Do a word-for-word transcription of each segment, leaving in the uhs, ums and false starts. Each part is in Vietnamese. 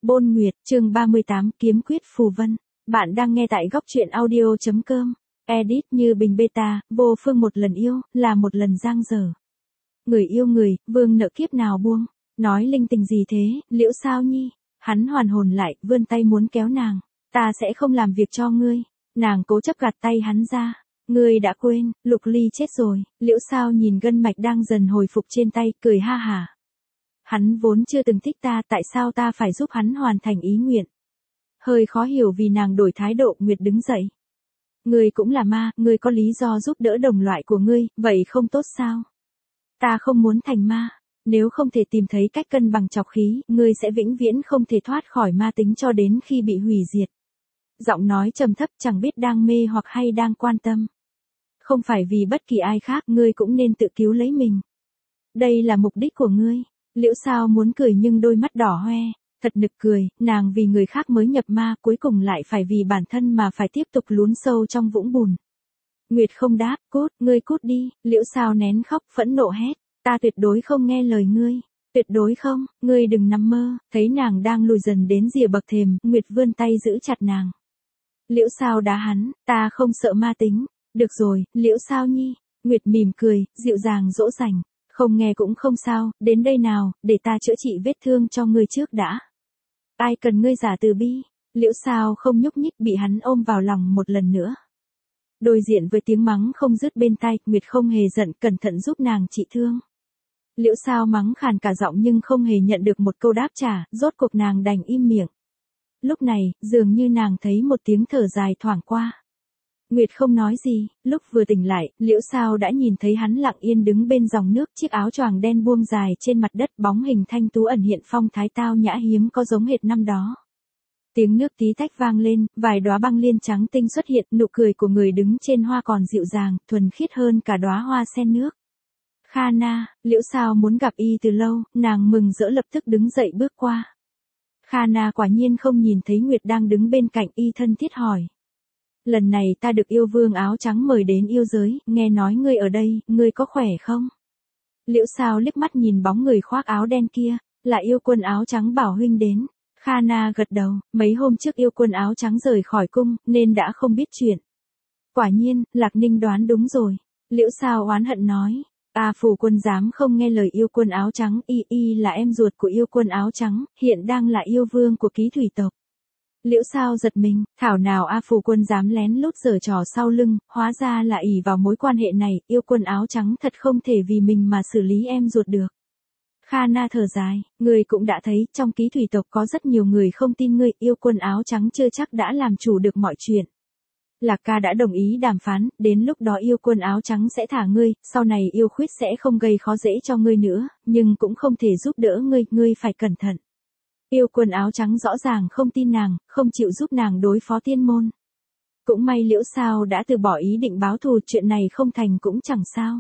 Bôn Nguyệt, chương ba mươi tám, Kiếm quyết phù vân. Bạn đang nghe tại góc truyện audio chấm com. Edit Như Bình Beta, vô phương một lần yêu, là một lần giang dở. Người yêu người, vương nợ kiếp nào buông. Nói linh tình gì thế, Liễu Sao Nhi. Hắn hoàn hồn lại, vươn tay muốn kéo nàng. Ta sẽ không làm việc cho ngươi. Nàng cố chấp gạt tay hắn ra. Ngươi đã quên, Lục Ly chết rồi. Liễu Sao nhìn gân mạch đang dần hồi phục trên tay, cười ha hả. Hắn vốn chưa từng thích ta, tại sao ta phải giúp hắn hoàn thành ý nguyện? Hơi khó hiểu vì nàng đổi thái độ, Nguyệt đứng dậy. Ngươi cũng là ma, ngươi có lý do giúp đỡ đồng loại của ngươi, vậy không tốt sao? Ta không muốn thành ma, nếu không thể tìm thấy cách cân bằng trọc khí, ngươi sẽ vĩnh viễn không thể thoát khỏi ma tính cho đến khi bị hủy diệt. Giọng nói trầm thấp, chẳng biết đang mê hoặc hay đang quan tâm. Không phải vì bất kỳ ai khác, ngươi cũng nên tự cứu lấy mình. Đây là mục đích của ngươi. Liễu Sao muốn cười nhưng đôi mắt đỏ hoe, thật nực cười, nàng vì người khác mới nhập ma, cuối cùng lại phải vì bản thân mà phải tiếp tục lún sâu trong vũng bùn. Nguyệt không đáp, cút, ngươi cút đi. Liễu Sao nén khóc, phẫn nộ hét, ta tuyệt đối không nghe lời ngươi, tuyệt đối không, ngươi đừng nằm mơ. Thấy nàng đang lùi dần đến rìa bậc thềm, Nguyệt vươn tay giữ chặt nàng. Liễu Sao đá hắn, ta không sợ ma tính. Được rồi, Liễu Sao Nhi. Nguyệt mỉm cười, dịu dàng dỗ dành. Không nghe cũng không sao, đến đây nào, để ta chữa trị vết thương cho ngươi trước đã. Ai cần ngươi giả từ bi. Liễu Sao không nhúc nhích, bị hắn ôm vào lòng một lần nữa. Đối diện với tiếng mắng không dứt bên tai, Nguyệt không hề giận, cẩn thận giúp nàng trị thương. Liễu Sao mắng khàn cả giọng nhưng không hề nhận được một câu đáp trả, rốt cuộc nàng đành im miệng. Lúc này, dường như nàng thấy một tiếng thở dài thoảng qua. Nguyệt không nói gì, lúc vừa tỉnh lại, Liễu Sao đã nhìn thấy hắn lặng yên đứng bên dòng nước, chiếc áo choàng đen buông dài trên mặt đất, bóng hình thanh tú ẩn hiện phong thái tao nhã hiếm có giống hệt năm đó. Tiếng nước tí tách vang lên, vài đóa băng liên trắng tinh xuất hiện, nụ cười của người đứng trên hoa còn dịu dàng, thuần khiết hơn cả đóa hoa sen nước. Kha Na, Liễu Sao muốn gặp y từ lâu, nàng mừng rỡ lập tức đứng dậy bước qua. Kha Na quả nhiên không nhìn thấy Nguyệt đang đứng bên cạnh, y thân thiết hỏi. Lần này ta được yêu vương áo trắng mời đến yêu giới, nghe nói ngươi ở đây, ngươi có khỏe không? Liễu Sao liếc mắt nhìn bóng người khoác áo đen kia, là yêu quân áo trắng bảo huynh đến. Kha Na gật đầu, mấy hôm trước yêu quân áo trắng rời khỏi cung, nên đã không biết chuyện. Quả nhiên, Lạc Ninh đoán đúng rồi. Liễu Sao oán hận nói, A Phù quân dám không nghe lời yêu quân áo trắng, y y là em ruột của yêu quân áo trắng, hiện đang là yêu vương của ký thủy tộc. Liễu Sao giật mình, thảo nào A Phù quân dám lén lút giở trò sau lưng, hóa ra là ỷ vào mối quan hệ này, yêu quân áo trắng thật không thể vì mình mà xử lý em ruột được. Kha Na thở dài, người cũng đã thấy, trong ký thủy tộc có rất nhiều người không tin ngươi, yêu quân áo trắng chưa chắc đã làm chủ được mọi chuyện. Lạc ca đã đồng ý đàm phán, đến lúc đó yêu quân áo trắng sẽ thả ngươi, sau này yêu khuyết sẽ không gây khó dễ cho ngươi nữa, nhưng cũng không thể giúp đỡ ngươi, ngươi phải cẩn thận. Yêu quân áo trắng rõ ràng không tin nàng, không chịu giúp nàng đối phó tiên môn. Cũng may Liễu Sao đã từ bỏ ý định báo thù, chuyện này không thành cũng chẳng sao.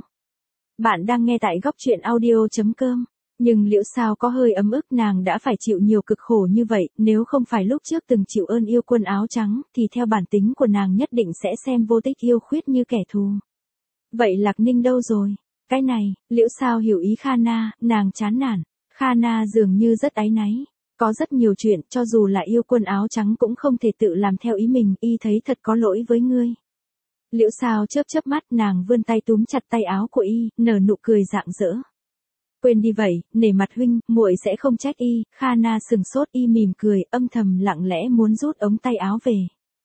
Bạn đang nghe tại góc truyện audio chấm com. Nhưng Liễu Sao có hơi ấm ức, nàng đã phải chịu nhiều cực khổ như vậy, nếu không phải lúc trước từng chịu ơn yêu quân áo trắng, thì theo bản tính của nàng nhất định sẽ xem vô tích yêu khuyết như kẻ thù. Vậy Lạc Ninh đâu rồi? Cái này, Liễu Sao hiểu ý Kha Na, nàng chán nản. Kha Na dường như rất áy náy. Có rất nhiều chuyện, cho dù là yêu quân áo trắng cũng không thể tự làm theo ý mình, y thấy thật có lỗi với ngươi. Liễu Sao chớp chớp mắt, nàng vươn tay túm chặt tay áo của y, nở nụ cười rạng rỡ. Quên đi vậy, nể mặt huynh, muội sẽ không trách y. Kha Na sừng sốt, y mỉm cười, âm thầm lặng lẽ muốn rút ống tay áo về.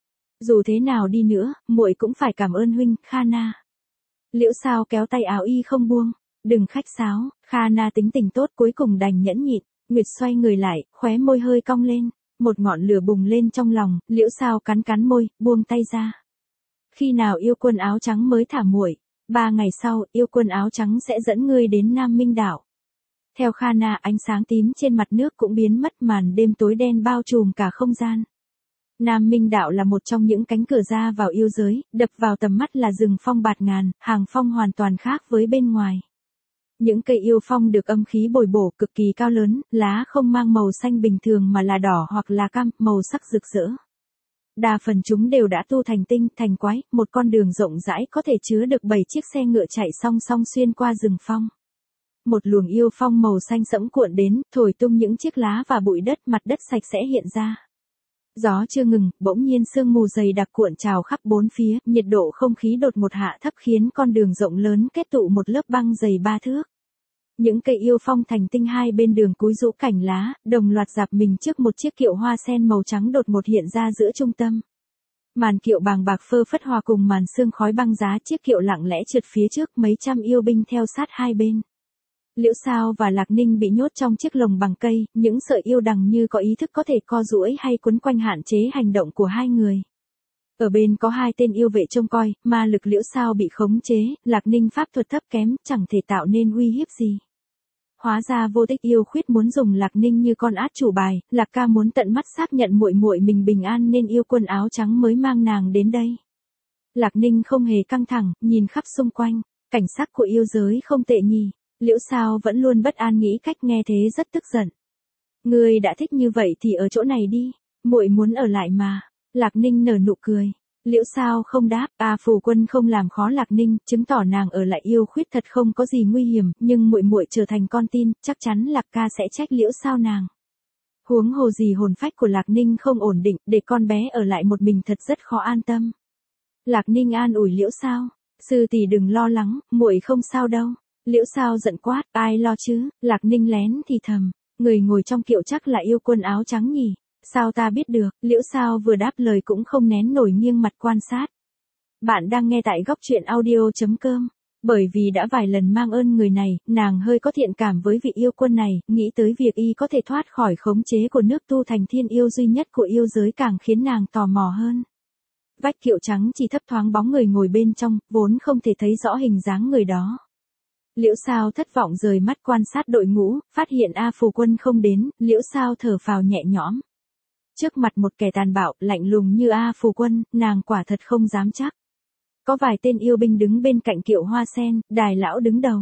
Dù thế nào đi nữa, muội cũng phải cảm ơn huynh, Kha Na. Liễu Sao kéo tay áo y không buông, đừng khách sáo. Kha Na tính tình tốt, cuối cùng đành nhẫn nhịn. Nguyệt xoay người lại, khóe môi hơi cong lên, một ngọn lửa bùng lên trong lòng. Liễu Sao cắn cắn môi, buông tay ra. Khi nào yêu quân áo trắng mới thả muội? Ba ngày sau, yêu quân áo trắng sẽ dẫn ngươi đến Nam Minh đảo. Theo Kha Na, ánh sáng tím trên mặt nước cũng biến mất, màn đêm tối đen bao trùm cả không gian. Nam Minh đảo là một trong những cánh cửa ra vào yêu giới, đập vào tầm mắt là rừng phong bạt ngàn, hàng phong hoàn toàn khác với bên ngoài. Những cây yêu phong được âm khí bồi bổ, cực kỳ cao lớn, lá không mang màu xanh bình thường mà là đỏ hoặc là cam, màu sắc rực rỡ. Đa phần chúng đều đã tu thành tinh, thành quái, một con đường rộng rãi có thể chứa được bảy chiếc xe ngựa chạy song song xuyên qua rừng phong. Một luồng yêu phong màu xanh sẫm cuộn đến, thổi tung những chiếc lá và bụi đất, mặt đất sạch sẽ hiện ra. Gió chưa ngừng, bỗng nhiên sương mù dày đặc cuộn trào khắp bốn phía, nhiệt độ không khí đột ngột hạ thấp khiến con đường rộng lớn kết tụ một lớp băng dày ba thước. Những cây yêu phong thành tinh hai bên đường cúi rũ cành lá, đồng loạt dạp mình trước một chiếc kiệu hoa sen màu trắng đột ngột hiện ra giữa trung tâm. Màn kiệu bàng bạc phơ phất hòa cùng màn sương khói băng giá, chiếc kiệu lặng lẽ trượt phía trước, mấy trăm yêu binh theo sát hai bên. Liễu Sao và Lạc Ninh bị nhốt trong chiếc lồng bằng cây, những sợi yêu đằng như có ý thức có thể co duỗi hay quấn quanh hạn chế hành động của hai người. Ở bên có hai tên yêu vệ trông coi, ma lực Liễu Sao bị khống chế, Lạc Ninh pháp thuật thấp kém, chẳng thể tạo nên uy hiếp gì. Hóa ra Vô Tích yêu khuyết muốn dùng Lạc Ninh như con át chủ bài, Lạc ca muốn tận mắt xác nhận muội muội mình bình an nên yêu quân áo trắng mới mang nàng đến đây. Lạc Ninh không hề căng thẳng, nhìn khắp xung quanh, cảnh sắc của yêu giới không tệ nhỉ. Liễu Sao vẫn luôn bất an nghĩ cách, nghe thế rất tức giận. Ngươi đã thích như vậy thì ở chỗ này đi, muội muốn ở lại mà. Lạc Ninh nở nụ cười. Liễu Sao không đáp, A Phù Quân không làm khó Lạc Ninh, chứng tỏ nàng ở lại yêu khuyết thật không có gì nguy hiểm, nhưng muội muội trở thành con tin, chắc chắn Lạc ca sẽ trách Liễu Sao nàng. Huống hồ gì hồn phách của Lạc Ninh không ổn định, để con bé ở lại một mình thật rất khó an tâm. Lạc Ninh an ủi Liễu Sao, sư tỷ đừng lo lắng, muội không sao đâu. Liễu Sao giận quát, ai lo chứ? Lạc Ninh lén thì thầm, người ngồi trong kiệu chắc là yêu quân áo trắng nhỉ? Sao ta biết được? Liễu Sao vừa đáp lời cũng không nén nổi nghiêng mặt quan sát. Bạn đang nghe tại góc truyện audio chấm com. Bởi vì đã vài lần mang ơn người này, nàng hơi có thiện cảm với vị yêu quân này, nghĩ tới việc y có thể thoát khỏi khống chế của nước tu thành thiên yêu duy nhất của yêu giới càng khiến nàng tò mò hơn. Vách kiệu trắng chỉ thấp thoáng bóng người ngồi bên trong, vốn không thể thấy rõ hình dáng người đó. Liễu Sao thất vọng rời mắt quan sát đội ngũ, phát hiện A Phù Quân không đến, Liễu Sao thở phào nhẹ nhõm. Trước mặt một kẻ tàn bạo, lạnh lùng như A Phù Quân, nàng quả thật không dám chắc. Có vài tên yêu binh đứng bên cạnh kiệu hoa sen, Đài lão đứng đầu.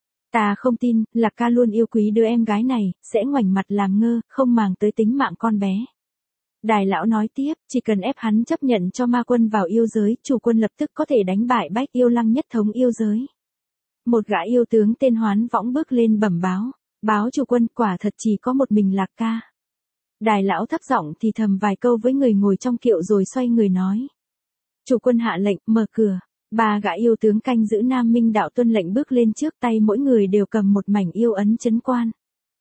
Ta không tin, Lạc ca luôn yêu quý đứa em gái này, sẽ ngoảnh mặt làm ngơ, không màng tới tính mạng con bé. Đài lão nói tiếp, chỉ cần ép hắn chấp nhận cho ma quân vào yêu giới, chủ quân lập tức có thể đánh bại Bách Yêu Lăng nhất thống yêu giới. Một gã yêu tướng tên Hoán Võng bước lên bẩm báo, báo chủ quân, quả thật chỉ có một mình Lạc ca. Đài lão thấp giọng thì thầm vài câu với người ngồi trong kiệu rồi xoay người nói. Chủ quân hạ lệnh, mở cửa. Ba gã yêu tướng canh giữ Nam Minh đạo tuân lệnh bước lên trước, tay mỗi người đều cầm một mảnh yêu ấn trấn quan.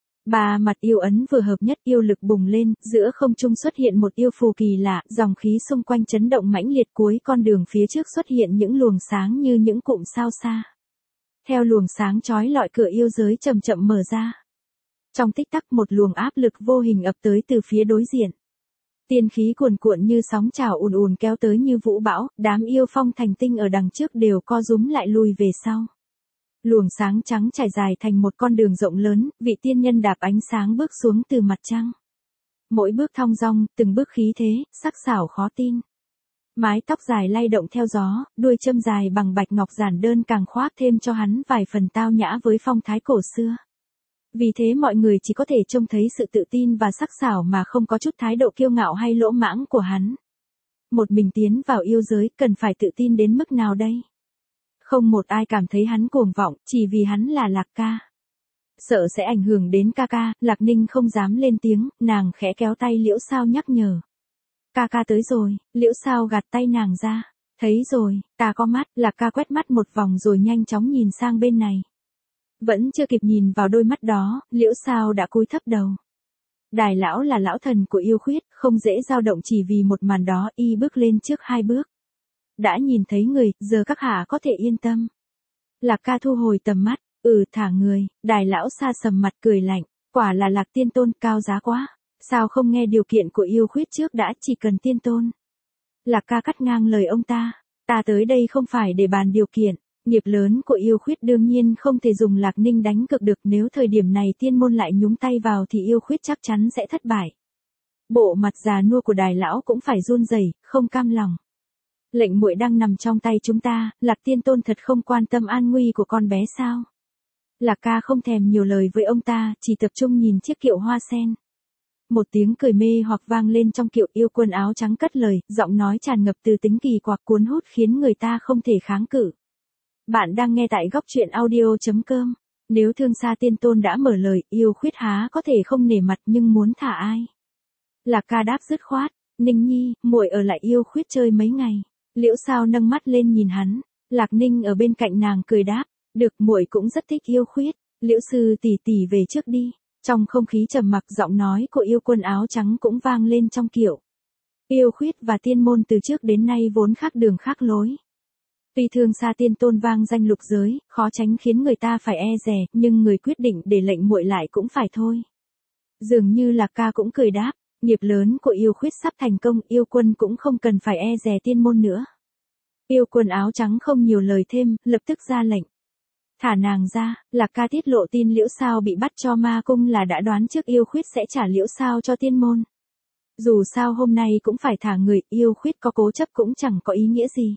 Ba mặt yêu ấn vừa hợp nhất, yêu lực bùng lên, giữa không trung xuất hiện một yêu phù kỳ lạ, dòng khí xung quanh chấn động mãnh liệt, cuối con đường phía trước xuất hiện những luồng sáng như những cụm sao xa. Theo luồng sáng chói lọi, cửa yêu giới chậm chậm mở ra. Trong tích tắc một luồng áp lực vô hình ập tới từ phía đối diện. Tiên khí cuồn cuộn như sóng trào ùn ùn kéo tới như vũ bão, đám yêu phong thành tinh ở đằng trước đều co rúm lại lùi về sau. Luồng sáng trắng trải dài thành một con đường rộng lớn, vị tiên nhân đạp ánh sáng bước xuống từ mặt trăng. Mỗi bước thong dong, từng bước khí thế, sắc sảo khó tin. Mái tóc dài lay động theo gió, đuôi châm dài bằng bạch ngọc giản đơn càng khoác thêm cho hắn vài phần tao nhã với phong thái cổ xưa. Vì thế mọi người chỉ có thể trông thấy sự tự tin và sắc sảo mà không có chút thái độ kiêu ngạo hay lỗ mãng của hắn. Một mình tiến vào yêu giới, cần phải tự tin đến mức nào đây? Không một ai cảm thấy hắn cuồng vọng, chỉ vì hắn là Lạc ca. Sợ sẽ ảnh hưởng đến ca ca, Lạc Ninh không dám lên tiếng, nàng khẽ kéo tay Liễu Sao nhắc nhở. Ca ca tới rồi, Liễu Sao gạt tay nàng ra. Thấy rồi, ta có mắt, Lạc ca quét mắt một vòng rồi nhanh chóng nhìn sang bên này. Vẫn chưa kịp nhìn vào đôi mắt đó, Liễu Sao đã cúi thấp đầu. Đài lão là lão thần của yêu khuyết, không dễ dao động chỉ vì một màn đó, y bước lên trước hai bước. Đã nhìn thấy người, giờ các hạ có thể yên tâm. Lạc ca thu hồi tầm mắt, ừ thả người, đài lão xa sầm mặt cười lạnh, quả là Lạc tiên tôn cao giá quá, sao không nghe điều kiện của yêu khuyết trước đã, chỉ cần tiên tôn. Lạc ca cắt ngang lời ông ta, ta tới đây không phải để bàn điều kiện. Nghiệp lớn của yêu khuyết đương nhiên không thể dùng Lạc Ninh đánh cược được, nếu thời điểm này tiên môn lại nhúng tay vào thì yêu khuyết chắc chắn sẽ thất bại. Bộ mặt già nua của đài lão cũng phải run rẩy, không cam lòng. Lệnh muội đang nằm trong tay chúng ta, Lạc tiên tôn thật không quan tâm an nguy của con bé sao? Lạc ca không thèm nhiều lời với ông ta, chỉ tập trung nhìn chiếc kiệu hoa sen. Một tiếng cười mê hoặc vang lên trong kiệu, yêu quân áo trắng cất lời, giọng nói tràn ngập từ tính kỳ quặc cuốn hút khiến người ta không thể kháng cự. Bạn đang nghe tại góc truyện audio chấm com. Nếu Thương Sa Tiên Tôn đã mở lời, yêu khuyết há có thể không nể mặt, nhưng muốn thả ai? Lạc Ca đáp dứt khoát, Ninh Nhi, muội ở lại yêu khuyết chơi mấy ngày. Liễu Sao nâng mắt lên nhìn hắn, Lạc Ninh ở bên cạnh nàng cười đáp, được, muội cũng rất thích yêu khuyết. Liễu sư tỷ tỷ về trước đi. Trong không khí trầm mặc, giọng nói của yêu quân áo trắng cũng vang lên trong kiểu. Yêu khuyết và tiên môn từ trước đến nay vốn khác đường khác lối. Tuy Thương Sa Tiên Tôn vang danh lục giới, khó tránh khiến người ta phải e dè, nhưng người quyết định để lệnh muội lại cũng phải thôi. Dường như Lạc Ca cũng cười đáp, nghiệp lớn của yêu khuyết sắp thành công, yêu quân cũng không cần phải e dè tiên môn nữa. Yêu quân áo trắng không nhiều lời thêm, lập tức ra lệnh. Thả nàng ra. Lạc Ca tiết lộ tin Liễu Sao bị bắt cho ma cung là đã đoán trước yêu khuyết sẽ trả Liễu Sao cho tiên môn. Dù sao hôm nay cũng phải thả người, yêu khuyết có cố chấp cũng chẳng có ý nghĩa gì.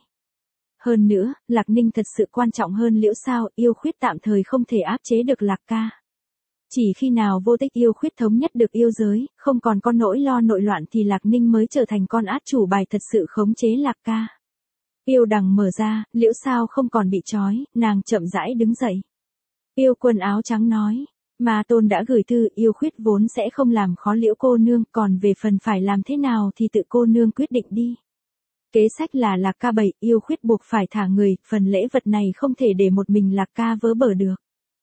Hơn nữa, Lạc Ninh thật sự quan trọng hơn Liễu Sao, yêu khuyết tạm thời không thể áp chế được Lạc Ca. Chỉ khi nào vô tích yêu khuyết thống nhất được yêu giới, không còn con nỗi lo nội loạn thì Lạc Ninh mới trở thành con át chủ bài thật sự khống chế Lạc Ca. Yêu đằng mở ra, Liễu Sao không còn bị trói, nàng chậm rãi đứng dậy. Yêu quân áo trắng nói, Ma Tôn đã gửi thư, yêu khuyết vốn sẽ không làm khó Liễu cô nương, còn về phần phải làm thế nào thì tự cô nương quyết định đi. Kế sách là Lạc Ca bày, yêu khuyết buộc phải thả người, phần lễ vật này không thể để một mình Lạc Ca vớ bở được.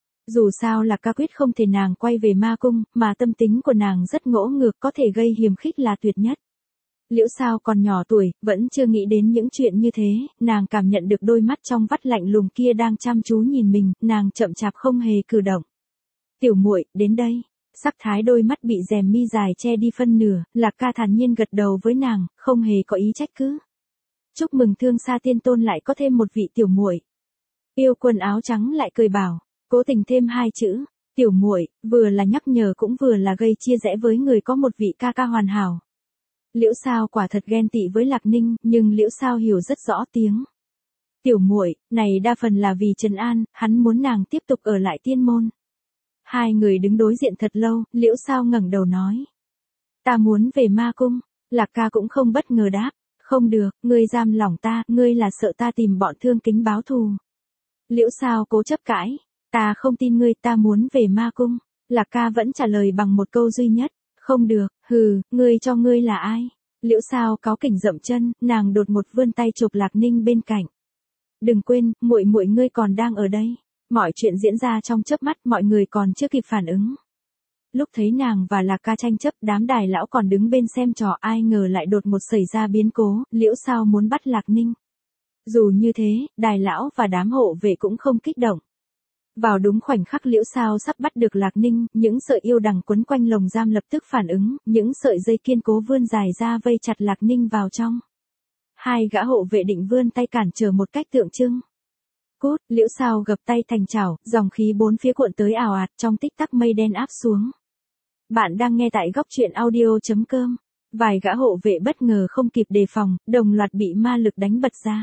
Dù sao Lạc Ca quyết không thể nàng quay về ma cung, mà tâm tính của nàng rất ngỗ ngược, có thể gây hiềm khích là tuyệt nhất. Liễu Sao còn nhỏ tuổi, vẫn chưa nghĩ đến những chuyện như thế, nàng cảm nhận được đôi mắt trong vắt lạnh lùng kia đang chăm chú nhìn mình, nàng chậm chạp không hề cử động. Tiểu muội, đến đây. Sắc thái đôi mắt bị rèm mi dài che đi phân nửa, Lạc Ca thản nhiên gật đầu với nàng, không hề có ý trách cứ. Chúc mừng Thương Sa Tiên Tôn lại có thêm một vị tiểu muội. Yêu quân áo trắng lại cười bảo, cố tình thêm hai chữ, tiểu muội, vừa là nhắc nhở cũng vừa là gây chia rẽ với người có một vị ca ca hoàn hảo. Liễu Sao quả thật ghen tị với Lạc Ninh, nhưng Liễu Sao hiểu rất rõ tiếng. Tiểu muội, này đa phần là vì Trần An, hắn muốn nàng tiếp tục ở lại tiên môn. Hai người đứng đối diện thật lâu, Liễu Sao ngẩng đầu nói. Ta muốn về ma cung. Lạc Ca cũng không bất ngờ đáp. Không được, ngươi giam lỏng ta, ngươi là sợ ta tìm bọn Thương Kính báo thù. Liễu Sao cố chấp cãi. Ta không tin ngươi, ta muốn về ma cung. Lạc Ca vẫn trả lời bằng một câu duy nhất. Không được, hừ, ngươi cho ngươi là ai? Liễu Sao cáu kỉnh dậm chân, nàng đột một vươn tay chụp Lạc Ninh bên cạnh. Đừng quên, muội muội ngươi còn đang ở đây. Mọi chuyện diễn ra trong chớp mắt, mọi người còn chưa kịp phản ứng. Lúc thấy nàng và Lạc Ca tranh chấp, đám đài lão còn đứng bên xem trò, ai ngờ lại đột một xảy ra biến cố, Liễu Sao muốn bắt Lạc Ninh. Dù như thế, đài lão và đám hộ vệ cũng không kích động. Vào đúng khoảnh khắc Liễu Sao sắp bắt được Lạc Ninh, những sợi yêu đằng quấn quanh lồng giam lập tức phản ứng, những sợi dây kiên cố vươn dài ra vây chặt Lạc Ninh vào trong. Hai gã hộ vệ định vươn tay cản trở một cách tượng trưng. Cút, Liễu Sao gập tay thành chảo, dòng khí bốn phía cuộn tới ào ạt, trong tích tắc mây đen áp xuống. Bạn đang nghe tại góc truyện audio chấm com. Vài gã hộ vệ bất ngờ không kịp đề phòng, đồng loạt bị ma lực đánh bật ra.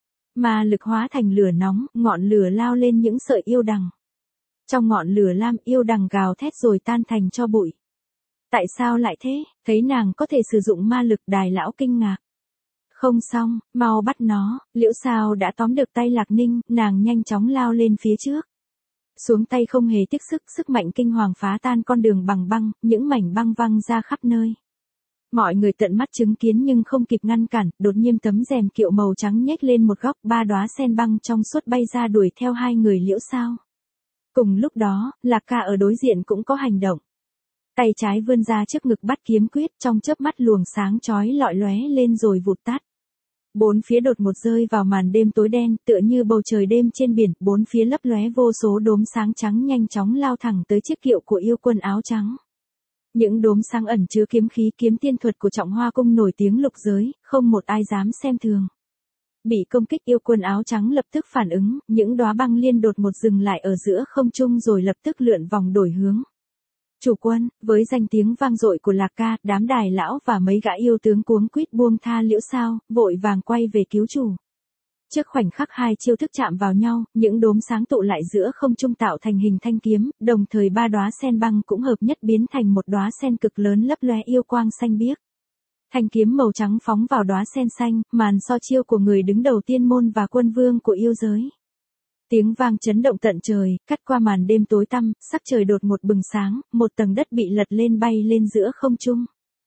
Ma lực hóa thành lửa nóng, ngọn lửa lao lên những sợi yêu đằng. Trong ngọn lửa lam, yêu đằng gào thét rồi tan thành tro bụi. Tại sao lại thế? Thấy nàng có thể sử dụng ma lực, đài lão kinh ngạc. Không xong, mau bắt nó. Liễu Sao đã tóm được tay Lạc Ninh, nàng nhanh chóng lao lên phía trước. Xuống tay không hề tiếc sức, sức mạnh kinh hoàng phá tan con đường bằng băng, những mảnh băng văng ra khắp nơi. Mọi người tận mắt chứng kiến nhưng không kịp ngăn cản, đột nhiên tấm rèm kiệu màu trắng nhếch lên một góc, ba đóa sen băng trong suốt bay ra đuổi theo hai người Liễu Sao. Cùng lúc đó, Lạc Ca ở đối diện cũng có hành động. Tay trái vươn ra trước ngực bắt kiếm quyết, trong chớp mắt luồng sáng chói lọi lóe lên rồi vụt tắt. Bốn phía đột một rơi vào màn đêm tối đen, tựa như bầu trời đêm trên biển, bốn phía lấp lóe vô số đốm sáng trắng nhanh chóng lao thẳng tới chiếc kiệu của yêu quân áo trắng. Những đốm sáng ẩn chứa kiếm khí, kiếm tiên thuật của Trọng Hoa Cung nổi tiếng lục giới, không một ai dám xem thường. Bị công kích, yêu quân áo trắng lập tức phản ứng, những đóa băng liên đột một dừng lại ở giữa không trung rồi lập tức lượn vòng đổi hướng. Chủ quân, với danh tiếng vang dội của Lạc Ca, đám đài lão và mấy gã yêu tướng cuống quýt buông tha Liễu Sao, vội vàng quay về cứu chủ. Trước khoảnh khắc hai chiêu thức chạm vào nhau, những đốm sáng tụ lại giữa không trung tạo thành hình thanh kiếm, đồng thời ba đóa sen băng cũng hợp nhất biến thành một đóa sen cực lớn lấp lóe yêu quang xanh biếc. Thanh kiếm màu trắng phóng vào đóa sen xanh, màn so chiêu của người đứng đầu tiên môn và quân vương của yêu giới. Tiếng vang chấn động tận trời, cắt qua màn đêm tối tăm, sắc trời đột ngột bừng sáng, một tầng đất bị lật lên bay lên giữa không trung.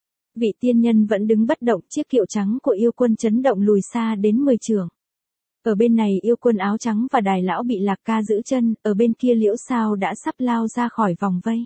Vị tiên nhân vẫn đứng bất động, chiếc kiệu trắng của yêu quân chấn động lùi xa đến mười trượng. Ở bên này yêu quân áo trắng và đài lão bị Lạc Ca giữ chân, ở bên kia Liễu Sao đã sắp lao ra khỏi vòng vây.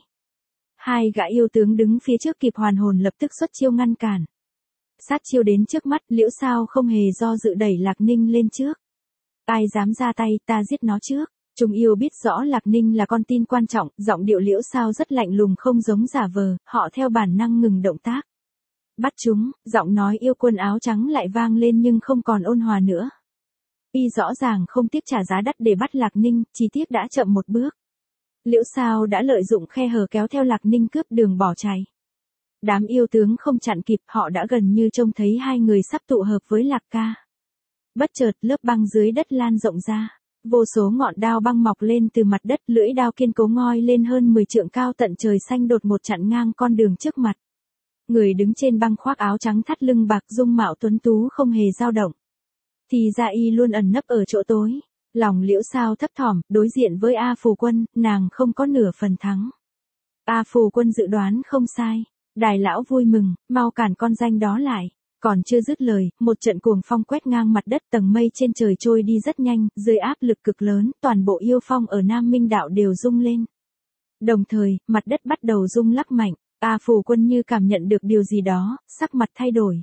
Hai gã yêu tướng đứng phía trước kịp hoàn hồn lập tức xuất chiêu ngăn cản. Sát chiêu đến trước mắt, Liễu Sao không hề do dự đẩy Lạc Ninh lên trước. Ai dám ra tay, ta giết nó trước. Chúng yêu biết rõ Lạc Ninh là con tin quan trọng, giọng điệu Liễu Sao rất lạnh lùng không giống giả vờ, họ theo bản năng ngừng động tác. Bắt chúng, giọng nói yêu quân áo trắng lại vang lên nhưng không còn ôn hòa nữa. Y rõ ràng không tiếc trả giá đắt để bắt Lạc Ninh, chỉ tiếc đã chậm một bước. Liễu Sao đã lợi dụng khe hở kéo theo Lạc Ninh cướp đường bỏ chạy. Đám yêu tướng không chặn kịp, họ đã gần như trông thấy hai người sắp tụ hợp với Lạc Ca. Bất chợt, lớp băng dưới đất lan rộng ra. Vô số ngọn đao băng mọc lên từ mặt đất, lưỡi đao kiên cố ngoi lên hơn mười trượng cao tận trời xanh đột một chặn ngang con đường trước mặt. Người đứng trên băng khoác áo trắng thắt lưng bạc dung mạo tuấn tú không hề dao động. Thì ra y luôn ẩn nấp ở chỗ tối. Lòng Liễu Sao thấp thỏm, đối diện với A Phù Quân, nàng không có nửa phần thắng. A Phù Quân dự đoán không sai. Đài lão vui mừng, mau cản con danh đó lại. Còn chưa dứt lời, một trận cuồng phong quét ngang mặt đất, tầng mây trên trời trôi đi rất nhanh, dưới áp lực cực lớn, toàn bộ yêu phong ở Nam Minh Đạo đều rung lên. Đồng thời, mặt đất bắt đầu rung lắc mạnh, A Phù Quân như cảm nhận được điều gì đó, sắc mặt thay đổi.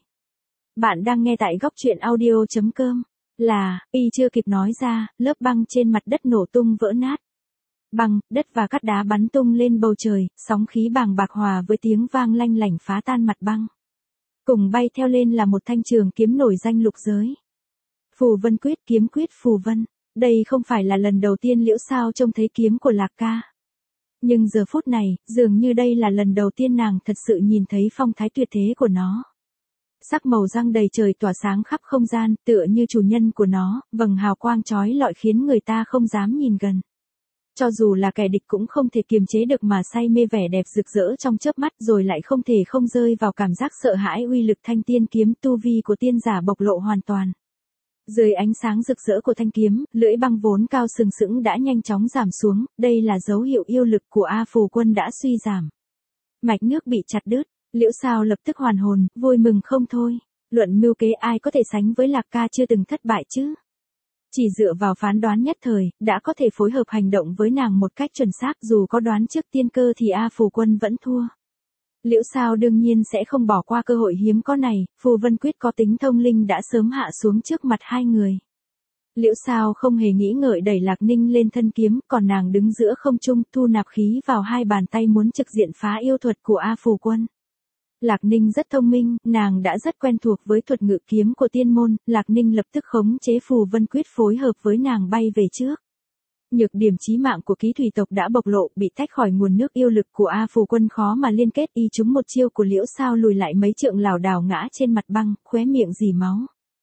Bạn đang nghe tại góc truyện audio chấm com. Là, y chưa kịp nói ra, lớp băng trên mặt đất nổ tung vỡ nát. Băng, đất và cát đá bắn tung lên bầu trời, sóng khí bàng bạc hòa với tiếng vang lanh lảnh phá tan mặt băng. Cùng bay theo lên là một thanh trường kiếm nổi danh lục giới. Phù Vân Quyết, kiếm quyết Phù Vân. Đây không phải là lần đầu tiên Liễu Sao trông thấy kiếm của Lạc Ca. Nhưng giờ phút này, dường như đây là lần đầu tiên nàng thật sự nhìn thấy phong thái tuyệt thế của nó. Sắc màu răng đầy trời tỏa sáng khắp không gian, tựa như chủ nhân của nó, vầng hào quang chói lọi khiến người ta không dám nhìn gần. Cho dù là kẻ địch cũng không thể kiềm chế được mà say mê vẻ đẹp rực rỡ trong chớp mắt, rồi lại không thể không rơi vào cảm giác sợ hãi. Uy lực thanh tiên kiếm, tu vi của tiên giả bộc lộ hoàn toàn. Dưới ánh sáng rực rỡ của thanh kiếm, lưỡi băng vốn cao sừng sững đã nhanh chóng giảm xuống, đây là dấu hiệu yêu lực của A Phù Quân đã suy giảm. Mạch nước bị chặt đứt, Liễu Sao lập tức hoàn hồn, vui mừng không thôi. Luận mưu kế ai có thể sánh với Lạc Ca chưa từng thất bại chứ? Chỉ dựa vào phán đoán nhất thời, đã có thể phối hợp hành động với nàng một cách chuẩn xác, dù có đoán trước tiên cơ thì A Phù Quân vẫn thua. Liễu Sao đương nhiên sẽ không bỏ qua cơ hội hiếm có này, Phù Vân Quyết có tính thông linh đã sớm hạ xuống trước mặt hai người. Liễu Sao không hề nghĩ ngợi đẩy Lạc Ninh lên thân kiếm, còn nàng đứng giữa không trung thu nạp khí vào hai bàn tay muốn trực diện phá yêu thuật của A Phù Quân. Lạc Ninh rất thông minh, nàng đã rất quen thuộc với thuật ngự kiếm của tiên môn, Lạc Ninh lập tức khống chế Phù Vân Quyết phối hợp với nàng bay về trước. Nhược điểm chí mạng của ký thủy tộc đã bộc lộ, bị tách khỏi nguồn nước yêu lực của A Phù Quân khó mà liên kết, y trúng một chiêu của Liễu Sao lùi lại mấy trượng lảo đảo ngã trên mặt băng, khóe miệng rỉ máu.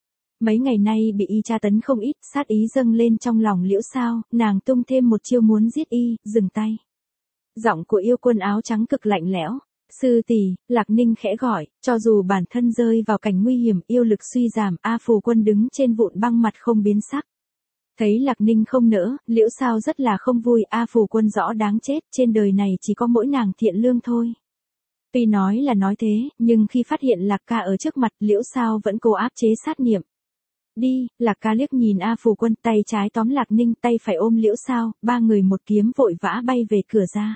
Mấy ngày nay bị y tra tấn không ít, sát ý dâng lên trong lòng Liễu Sao, nàng tung thêm một chiêu muốn giết y, dừng tay. Giọng của yêu quân áo trắng cực lạnh lẽo. Sư tỷ, Lạc Ninh khẽ gọi, cho dù bản thân rơi vào cảnh nguy hiểm, yêu lực suy giảm, A Phù Quân đứng trên vụn băng mặt không biến sắc. Thấy Lạc Ninh không nỡ, Liễu Sao rất là không vui, A Phù Quân rõ đáng chết, trên đời này chỉ có mỗi nàng thiện lương thôi. Tuy nói là nói thế, nhưng khi phát hiện Lạc Ca ở trước mặt, Liễu Sao vẫn cố áp chế sát niệm. Đi, Lạc Ca liếc nhìn A Phù Quân, tay trái tóm Lạc Ninh, tay phải ôm Liễu Sao, ba người một kiếm vội vã bay về cửa ra.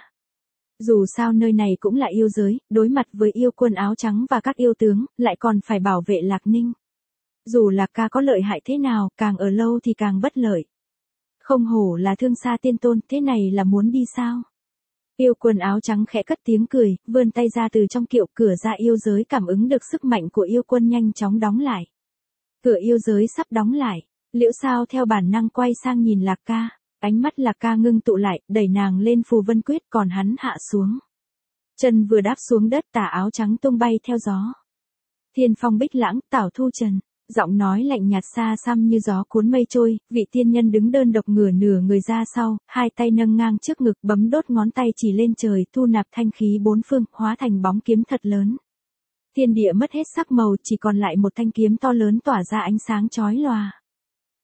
Dù sao nơi này cũng là yêu giới, đối mặt với yêu quân áo trắng và các yêu tướng, lại còn phải bảo vệ Lạc Ninh. Dù Lạc Ca có lợi hại thế nào, càng ở lâu thì càng bất lợi. Không hổ là Thương Sa Tiên Tôn, thế này là muốn đi sao? Yêu quân áo trắng khẽ cất tiếng cười, vươn tay ra từ trong kiệu, cửa ra yêu giới cảm ứng được sức mạnh của yêu quân nhanh chóng đóng lại. Cửa yêu giới sắp đóng lại, Liễu Sao theo bản năng quay sang nhìn Lạc Ca. Ánh mắt Lạc Ca ngưng tụ lại, đẩy nàng lên Phù Vân Quyết, còn hắn hạ xuống. Chân vừa đáp xuống đất, tà áo trắng tung bay theo gió. Thiên phong bích lãng, Tảo Thu Trần, giọng nói lạnh nhạt xa xăm như gió cuốn mây trôi, vị tiên nhân đứng đơn độc ngửa nửa người ra sau, hai tay nâng ngang trước ngực, bấm đốt ngón tay chỉ lên trời, thu nạp thanh khí bốn phương, hóa thành bóng kiếm thật lớn. Thiên địa mất hết sắc màu, chỉ còn lại một thanh kiếm to lớn tỏa ra ánh sáng chói lòa.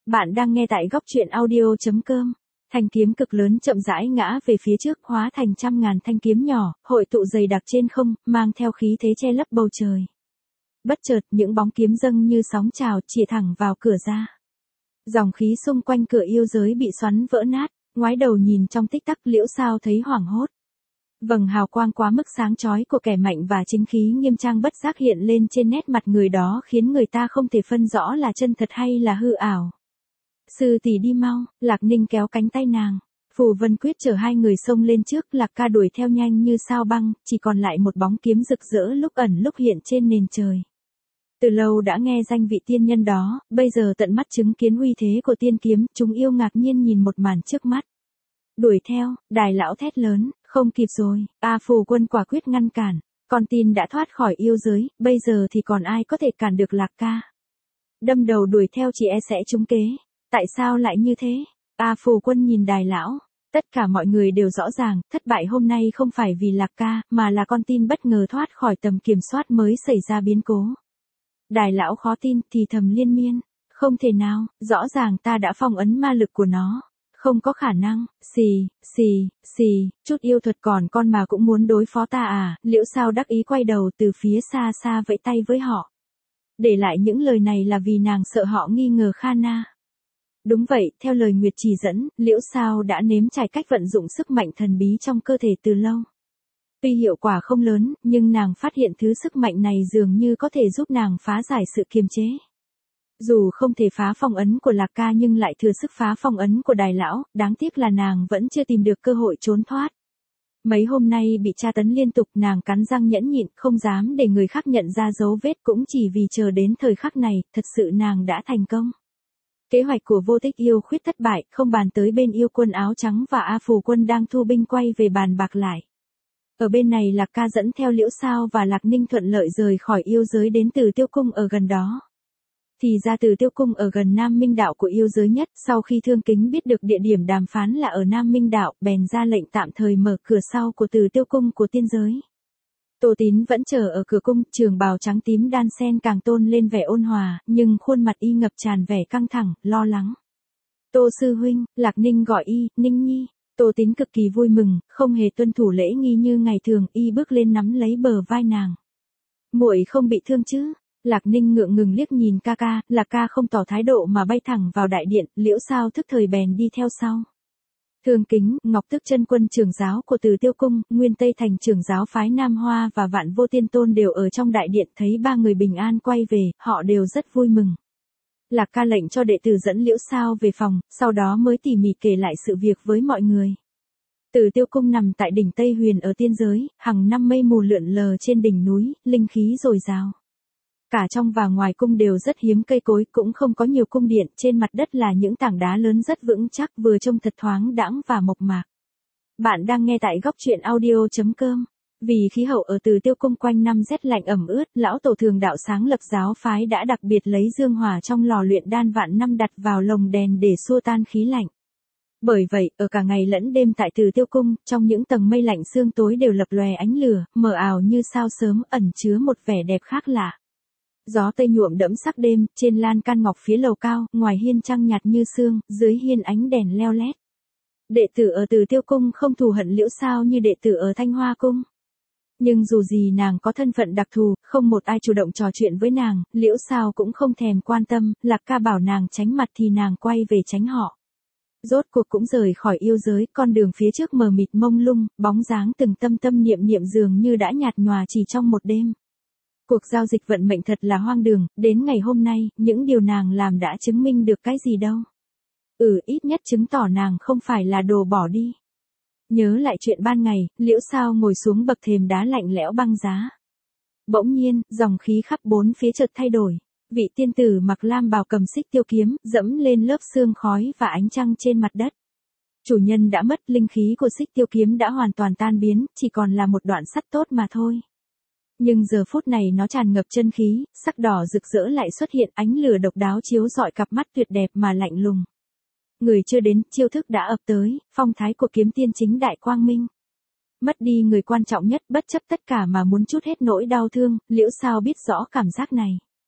Bạn đang nghe tại góc truyện audio.com. Thanh kiếm cực lớn chậm rãi ngã về phía trước, hóa thành trăm ngàn thanh kiếm nhỏ, hội tụ dày đặc trên không, mang theo khí thế che lấp bầu trời. Bất chợt, những bóng kiếm dâng như sóng trào, chĩa thẳng vào cửa ra. Dòng khí xung quanh cửa yêu giới bị xoắn vỡ nát, ngoái đầu nhìn trong tích tắc, Liễu Sao thấy hoảng hốt. Vầng hào quang quá mức sáng chói của kẻ mạnh và chính khí nghiêm trang bất giác hiện lên trên nét mặt người đó, khiến người ta không thể phân rõ là chân thật hay là hư ảo. Sư tỷ đi mau, Lạc Ninh kéo cánh tay nàng. Phù Vân Quyết chở hai người xông lên trước, Lạc Ca đuổi theo nhanh như sao băng, chỉ còn lại một bóng kiếm rực rỡ lúc ẩn lúc hiện trên nền trời. Từ lâu đã nghe danh vị tiên nhân đó, bây giờ tận mắt chứng kiến uy thế của tiên kiếm, chúng yêu ngạc nhiên nhìn một màn trước mắt. Đuổi theo, Đài lão thét lớn, không kịp rồi. A Phù Quân quả quyết ngăn cản, con tin đã thoát khỏi yêu giới, bây giờ thì còn ai có thể cản được Lạc Ca. Đâm đầu đuổi theo chỉ e sẽ trúng kế. Tại sao lại như thế? A Phù Quân nhìn Đài lão. Tất cả mọi người đều rõ ràng, thất bại hôm nay không phải vì Lạc Ca, mà là con tin bất ngờ thoát khỏi tầm kiểm soát mới xảy ra biến cố. Đài lão khó tin, thì thầm liên miên. Không thể nào, rõ ràng ta đã phong ấn ma lực của nó. Không có khả năng. Xì, xì, xì, chút yêu thuật còn con mà cũng muốn đối phó ta à? Liễu Sao đắc ý quay đầu từ phía xa xa vẫy tay với họ. Để lại những lời này là vì nàng sợ họ nghi ngờ Kha Na. Đúng vậy, theo lời Nguyệt chỉ dẫn, Liễu Sao đã nếm trải cách vận dụng sức mạnh thần bí trong cơ thể từ lâu. Tuy hiệu quả không lớn, nhưng nàng phát hiện thứ sức mạnh này dường như có thể giúp nàng phá giải sự kiềm chế. Dù không thể phá phong ấn của Lạc Ca nhưng lại thừa sức phá phong ấn của Đài lão, đáng tiếc là nàng vẫn chưa tìm được cơ hội trốn thoát. Mấy hôm nay bị tra tấn liên tục, nàng cắn răng nhẫn nhịn, không dám để người khác nhận ra dấu vết, cũng chỉ vì chờ đến thời khắc này, thật sự nàng đã thành công. Kế hoạch của Vô Tích yêu khuyết thất bại, không bàn tới bên yêu quân áo trắng và A Phù Quân đang thu binh quay về bàn bạc lại. Ở bên này Lạc Ca dẫn theo Liễu Sao và Lạc Ninh thuận lợi rời khỏi yêu giới đến Từ Tiêu Cung ở gần đó. Thì ra Từ Tiêu Cung ở gần Nam Minh Đạo của yêu giới nhất, sau khi Thương Kính biết được địa điểm đàm phán là ở Nam Minh Đạo, bèn ra lệnh tạm thời mở cửa sau của Từ Tiêu Cung của tiên giới. Tô Tín vẫn chờ ở cửa cung, trường bào trắng tím đan sen càng tôn lên vẻ ôn hòa, nhưng khuôn mặt y ngập tràn vẻ căng thẳng, lo lắng. Tô sư huynh, Lạc Ninh gọi y, Ninh nhi. Tô Tín cực kỳ vui mừng, không hề tuân thủ lễ nghi như ngày thường, y bước lên nắm lấy bờ vai nàng. Muội không bị thương chứ? Lạc Ninh ngượng ngừng liếc nhìn ca ca, Lạc Ca không tỏ thái độ mà bay thẳng vào đại điện, Liễu Sao thức thời bèn đi theo sau. Thương Kính, Ngọc Tức Chân Quân trưởng giáo của Từ Tiêu Cung, Nguyên Tây Thành trưởng giáo phái Nam Hoa và Vạn Vô Tiên Tôn đều ở trong đại điện, thấy ba người bình an quay về, họ đều rất vui mừng. Lạc Ca lệnh cho đệ tử dẫn Liễu Sao về phòng, sau đó mới tỉ mỉ kể lại sự việc với mọi người. Từ Tiêu Cung nằm tại đỉnh Tây Huyền ở tiên giới, hàng năm mây mù lượn lờ trên đỉnh núi, linh khí dồi dào. Cả trong và ngoài cung đều rất hiếm cây cối, cũng không có nhiều cung điện, trên mặt đất là những tảng đá lớn rất vững chắc, vừa trông thật thoáng đãng và mộc mạc. Bạn đang nghe tại góc truyện audio.com. Vì khí hậu ở Từ Tiêu Cung quanh năm rét lạnh ẩm ướt, lão tổ thường đạo sáng lập giáo phái đã đặc biệt lấy dương hỏa trong lò luyện đan vạn năm đặt vào lồng đèn để xua tan khí lạnh. Bởi vậy, ở cả ngày lẫn đêm tại Từ Tiêu Cung, trong những tầng mây lạnh sương tối đều lập lòe ánh lửa, mờ ảo như sao sớm, ẩn chứa một vẻ đẹp khác lạ. Gió tây nhuộm đẫm sắc đêm, trên lan can ngọc phía lầu cao, ngoài hiên trăng nhạt như sương, dưới hiên ánh đèn leo lét. Đệ tử ở Từ Tiêu Cung không thù hận Liễu Sao như đệ tử ở Thanh Hoa Cung. Nhưng dù gì nàng có thân phận đặc thù, không một ai chủ động trò chuyện với nàng, Liễu Sao cũng không thèm quan tâm, Lạc Ca bảo nàng tránh mặt thì nàng quay về tránh họ. Rốt cuộc cũng rời khỏi yêu giới, con đường phía trước mờ mịt mông lung, bóng dáng từng tâm tâm niệm niệm dường như đã nhạt nhòa chỉ trong một đêm. Cuộc giao dịch vận mệnh thật là hoang đường, đến ngày hôm nay, những điều nàng làm đã chứng minh được cái gì đâu. Ừ, ít nhất chứng tỏ nàng không phải là đồ bỏ đi. Nhớ lại chuyện ban ngày, Liễu Sao ngồi xuống bậc thềm đá lạnh lẽo băng giá. Bỗng nhiên, dòng khí khắp bốn phía chợt thay đổi. Vị tiên tử mặc lam bào cầm xích tiêu kiếm, dẫm lên lớp sương khói và ánh trăng trên mặt đất. Chủ nhân đã mất, linh khí của xích tiêu kiếm đã hoàn toàn tan biến, chỉ còn là một đoạn sắt tốt mà thôi. Nhưng giờ phút này nó tràn ngập chân khí, sắc đỏ rực rỡ lại xuất hiện, ánh lửa độc đáo chiếu rọi cặp mắt tuyệt đẹp mà lạnh lùng. Người chưa đến, chiêu thức đã ập tới, phong thái của kiếm tiên chính đại quang minh. Mất đi người quan trọng nhất, bất chấp tất cả mà muốn trút hết nỗi đau thương, Liễu Sao biết rõ cảm giác này.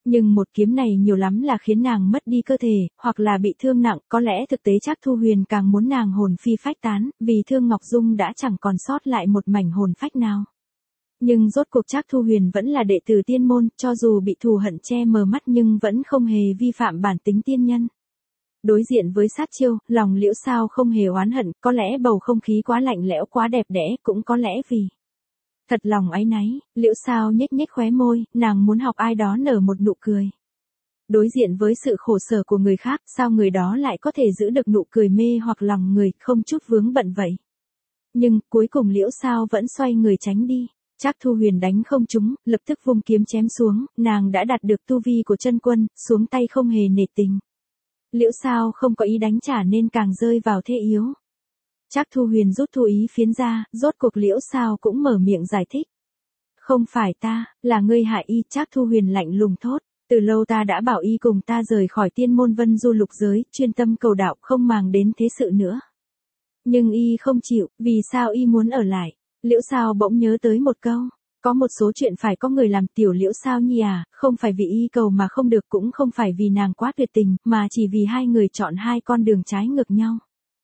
Nhưng một kiếm này nhiều lắm là khiến nàng mất đi cơ thể, hoặc là bị thương nặng, có lẽ thực tế Trác Thu Huyền càng muốn nàng hồn phi phách tán, vì thương Ngọc Dung đã chẳng còn sót lại một mảnh hồn phách nào. Nhưng rốt cuộc Trác Thu Huyền vẫn là đệ tử tiên môn, cho dù bị thù hận che mờ mắt nhưng vẫn không hề vi phạm bản tính tiên nhân. Đối diện với sát chiêu, lòng Liễu Sao không hề oán hận, có lẽ bầu không khí quá lạnh lẽo quá đẹp đẽ, cũng có lẽ vì thật lòng áy náy, Liễu Sao nhếch nhếch khóe môi, nàng muốn học ai đó nở một nụ cười. Đối diện với sự khổ sở của người khác, sao người đó lại có thể giữ được nụ cười mê hoặc lòng người, không chút vướng bận vậy. Nhưng, cuối cùng Liễu Sao vẫn xoay người tránh đi. Trác Thu Huyền đánh không trúng, lập tức vung kiếm chém xuống, nàng đã đạt được tu vi của chân quân, xuống tay không hề nể tình. Liễu Sao không có ý đánh trả nên càng rơi vào thế yếu. Trác Thu Huyền rút thu ý phiến ra, rốt cuộc Liễu Sao cũng mở miệng giải thích. Không phải ta, là ngươi hại y. Trác Thu Huyền lạnh lùng thốt. Từ lâu ta đã bảo y cùng ta rời khỏi tiên môn vân du lục giới, chuyên tâm cầu đạo, không màng đến thế sự nữa. Nhưng y không chịu, vì sao y muốn ở lại? Liễu Sao bỗng nhớ tới một câu. Có một số chuyện phải có người làm. Tiểu Liễu Sao nhi à, không phải vì y cầu mà không được, cũng không phải vì nàng quá tuyệt tình, mà chỉ vì hai người chọn hai con đường trái ngược nhau.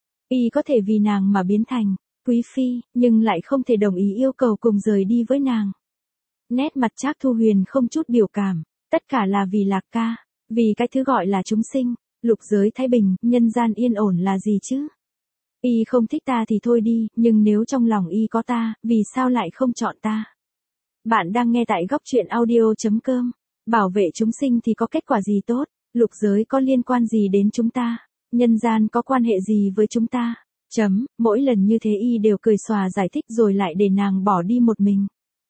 Y có thể vì nàng mà biến thành quý phi, nhưng lại không thể đồng ý yêu cầu cùng rời đi với nàng. Nét mặt Trác Thu Huyền không chút biểu cảm, tất cả là vì Lạc Ca, vì cái thứ gọi là chúng sinh, lục giới thái bình, nhân gian yên ổn là gì chứ? Y không thích ta thì thôi đi, nhưng nếu trong lòng y có ta, vì sao lại không chọn ta? Bạn đang nghe tại góc truyện audio chấm com. Bảo vệ chúng sinh thì có kết quả gì tốt? Lục giới có liên quan gì đến chúng ta? Nhân gian có quan hệ gì với chúng ta? Chấm, mỗi lần như thế y đều cười xòa giải thích rồi lại để nàng bỏ đi một mình.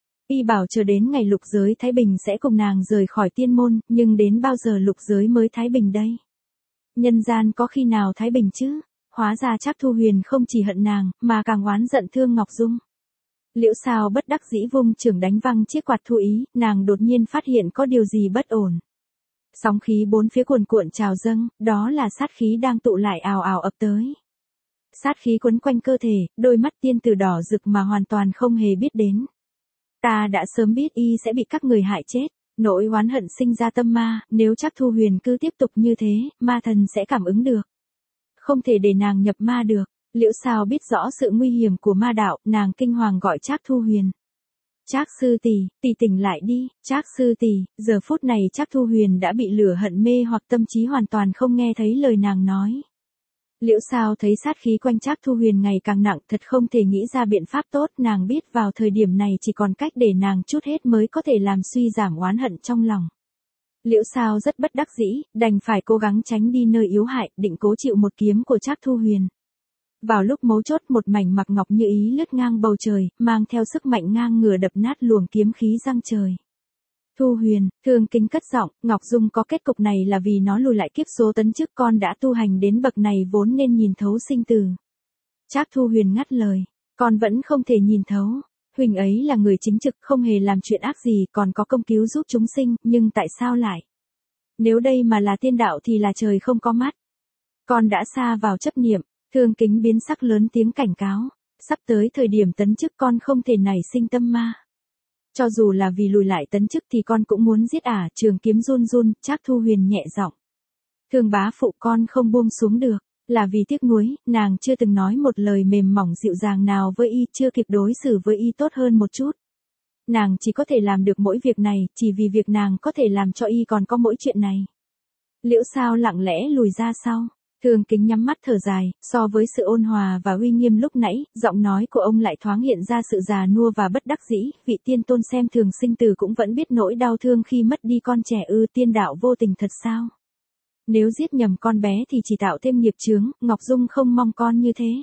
Y bảo chờ đến ngày lục giới thái bình sẽ cùng nàng rời khỏi tiên môn, nhưng đến bao giờ lục giới mới thái bình đây? Nhân gian có khi nào thái bình chứ? Hóa ra Trác Thu Huyền không chỉ hận nàng, mà càng oán giận thương Ngọc Dung. Liễu Sao bất đắc dĩ vung chưởng đánh văng chiếc quạt thu ý, nàng đột nhiên phát hiện có điều gì bất ổn. Sóng khí bốn phía cuồn cuộn trào dâng, đó là sát khí đang tụ lại ào ào ập tới. Sát khí quấn quanh cơ thể, đôi mắt tiên tử đỏ rực mà hoàn toàn không hề biết đến. Ta đã sớm biết y sẽ bị các người hại chết, nỗi oán hận sinh ra tâm ma, nếu Trác Thu Huyền cứ tiếp tục như thế, ma thần sẽ cảm ứng được. Không thể để nàng nhập ma được. Liễu Sao biết rõ sự nguy hiểm của ma đạo, nàng kinh hoàng gọi Trác Thu Huyền. Trác sư tỷ, tỷ tỉnh lại đi. Trác sư tỷ. Giờ phút này Trác Thu Huyền đã bị lửa hận mê hoặc tâm trí hoàn toàn không nghe thấy lời nàng nói. Liễu Sao thấy sát khí quanh Trác Thu Huyền ngày càng nặng, thật không thể nghĩ ra biện pháp tốt, nàng biết vào thời điểm này chỉ còn cách để nàng chút hết mới có thể làm suy giảm oán hận trong lòng. Liễu Sao rất bất đắc dĩ, đành phải cố gắng tránh đi nơi yếu hại, định cố chịu một kiếm của Trác Thu Huyền. Vào lúc mấu chốt một mảnh mặc ngọc như ý lướt ngang bầu trời, mang theo sức mạnh ngang ngửa đập nát luồng kiếm khí giăng trời. Thu Huyền, Thương Kính cất giọng, Ngọc Dung có kết cục này là vì nó lùi lại kiếp số tấn trước, con đã tu hành đến bậc này vốn nên nhìn thấu sinh tử. Trác Thu Huyền ngắt lời, con vẫn không thể nhìn thấu. Huỳnh ấy là người chính trực, không hề làm chuyện ác gì, còn có công cứu giúp chúng sinh, nhưng tại sao lại? Nếu đây mà là tiên đạo thì là trời không có mắt. Con đã xa vào chấp niệm. Thương Kính biến sắc lớn tiếng cảnh cáo, sắp tới thời điểm tấn chức con không thể nảy sinh tâm ma. Cho dù là vì lùi lại tấn chức thì con cũng muốn giết ả. Trường kiếm run run, Trác Thu Huyền nhẹ giọng. Thương bá phụ, con không buông xuống được, là vì tiếc nuối, nàng chưa từng nói một lời mềm mỏng dịu dàng nào với y, chưa kịp đối xử với y tốt hơn một chút. Nàng chỉ có thể làm được mỗi việc này, chỉ vì việc nàng có thể làm cho y còn có mỗi chuyện này. Liễu Sao lặng lẽ lùi ra sau. Thương Kính nhắm mắt thở dài, so với sự ôn hòa và uy nghiêm lúc nãy, giọng nói của ông lại thoáng hiện ra sự già nua và bất đắc dĩ, vị tiên tôn xem thường sinh tử cũng vẫn biết nỗi đau thương khi mất đi con trẻ ư, tiên đạo vô tình thật sao? Nếu giết nhầm con bé thì chỉ tạo thêm nghiệp chướng, Ngọc Dung không mong con như thế.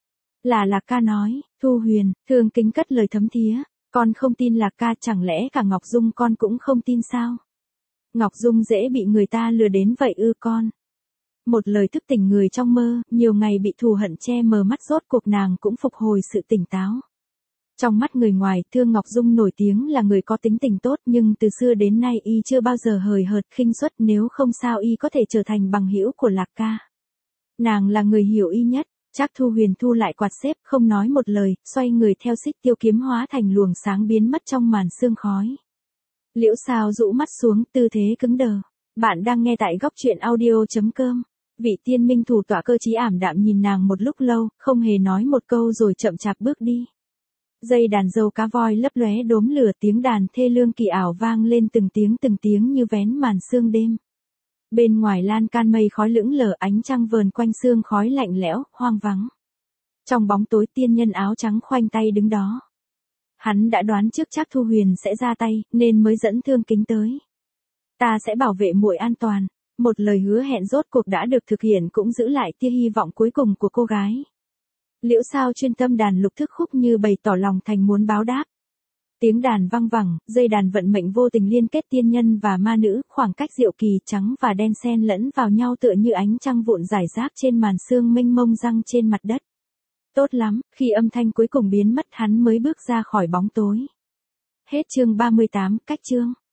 Là Lạc Ca nói, Thu Huyền, Thương Kính cất lời thấm thía, con không tin Lạc Ca, chẳng lẽ cả Ngọc Dung con cũng không tin sao? Ngọc Dung dễ bị người ta lừa đến vậy ư con? Một lời thức tỉnh người trong mơ, nhiều ngày bị thù hận che mờ mắt, rốt cuộc nàng cũng phục hồi sự tỉnh táo. Trong mắt người ngoài, Thương Ngọc Dung nổi tiếng là người có tính tình tốt, nhưng từ xưa đến nay y chưa bao giờ hời hợt khinh suất, nếu không sao y có thể trở thành bằng hữu của Lạc Ca. Nàng là người hiểu y nhất. Trác Thu Huyền thu lại quạt xếp, không nói một lời, xoay người theo xích tiêu kiếm hóa thành luồng sáng biến mất trong màn sương khói. Liễu Sao rũ mắt xuống, tư thế cứng đờ. Bạn đang nghe tại góc truyện audio.com. Vị tiên minh thủ tọa cơ trí ảm đạm nhìn nàng một lúc lâu, không hề nói một câu rồi chậm chạp bước đi. Dây đàn dâu cá voi lấp lóe đốm lửa, tiếng đàn thê lương kỳ ảo vang lên từng tiếng từng tiếng như vén màn sương đêm. Bên ngoài lan can mây khói lững lờ, ánh trăng vờn quanh sương khói lạnh lẽo, hoang vắng. Trong bóng tối, tiên nhân áo trắng khoanh tay đứng đó. Hắn đã đoán trước chắc Thu Huyền sẽ ra tay, nên mới dẫn Thương Kính tới. Ta sẽ bảo vệ muội an toàn. Một lời hứa hẹn rốt cuộc đã được thực hiện, cũng giữ lại tia hy vọng cuối cùng của cô gái. Liễu Sao chuyên tâm đàn lục thức khúc như bày tỏ lòng thành muốn báo đáp. Tiếng đàn vang vẳng, dây đàn vận mệnh vô tình liên kết tiên nhân và ma nữ, khoảng cách diệu kỳ, trắng và đen xen lẫn vào nhau tựa như ánh trăng vụn rải rác trên màn sương mênh mông răng trên mặt đất. Tốt lắm, khi âm thanh cuối cùng biến mất hắn mới bước ra khỏi bóng tối. Hết chương ba mươi tám, cách chương.